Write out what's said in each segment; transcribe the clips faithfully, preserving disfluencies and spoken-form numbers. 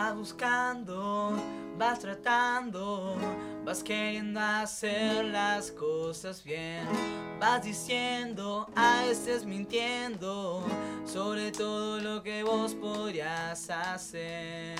Vas buscando, vas tratando, vas queriendo hacer las cosas bien. Vas diciendo, a veces mintiendo, sobre todo lo que vos podrías hacer.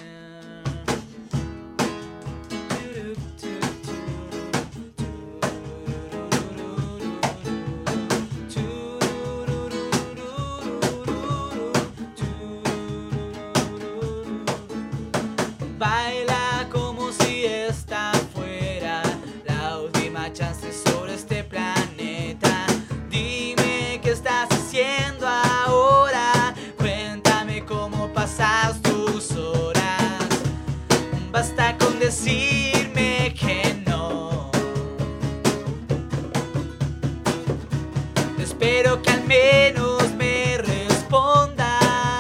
Baila como si esta fuera la última chance sobre este planeta. Dime qué estás haciendo ahora. Cuéntame cómo pasas tus horas. Basta con decirme que no. Espero que al menos me respondas.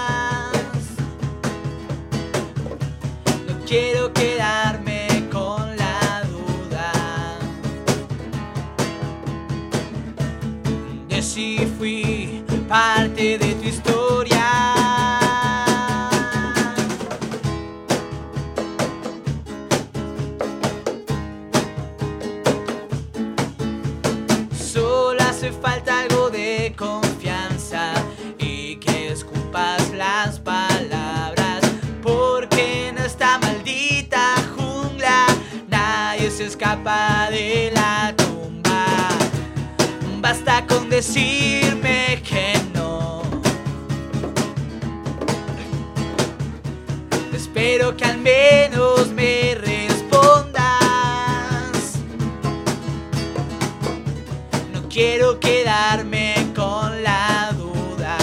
Quiero quedarme con la duda de si fui parte de tu historia. Solo hace falta algo de confianza y que escupas las palabras, porque en esta maldita jungla nadie se escapa de la tumba. Basta con decirme que no. Espero que al menos me respondas. No quiero quedarme con la duda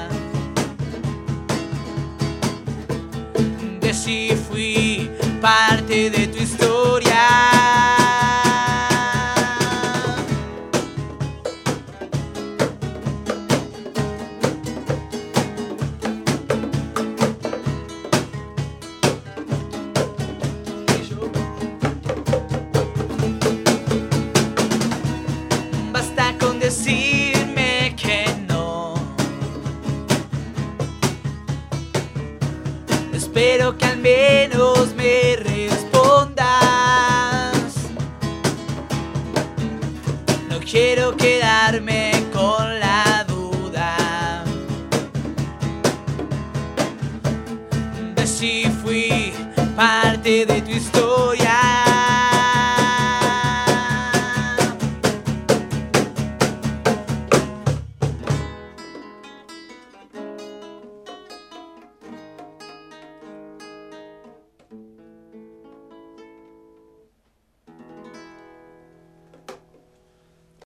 de si fui parte de tu historia. Basta con decirme que no. Espero que al menos me respondas. No quiero quedarme con la duda de si fui parte de tu historia.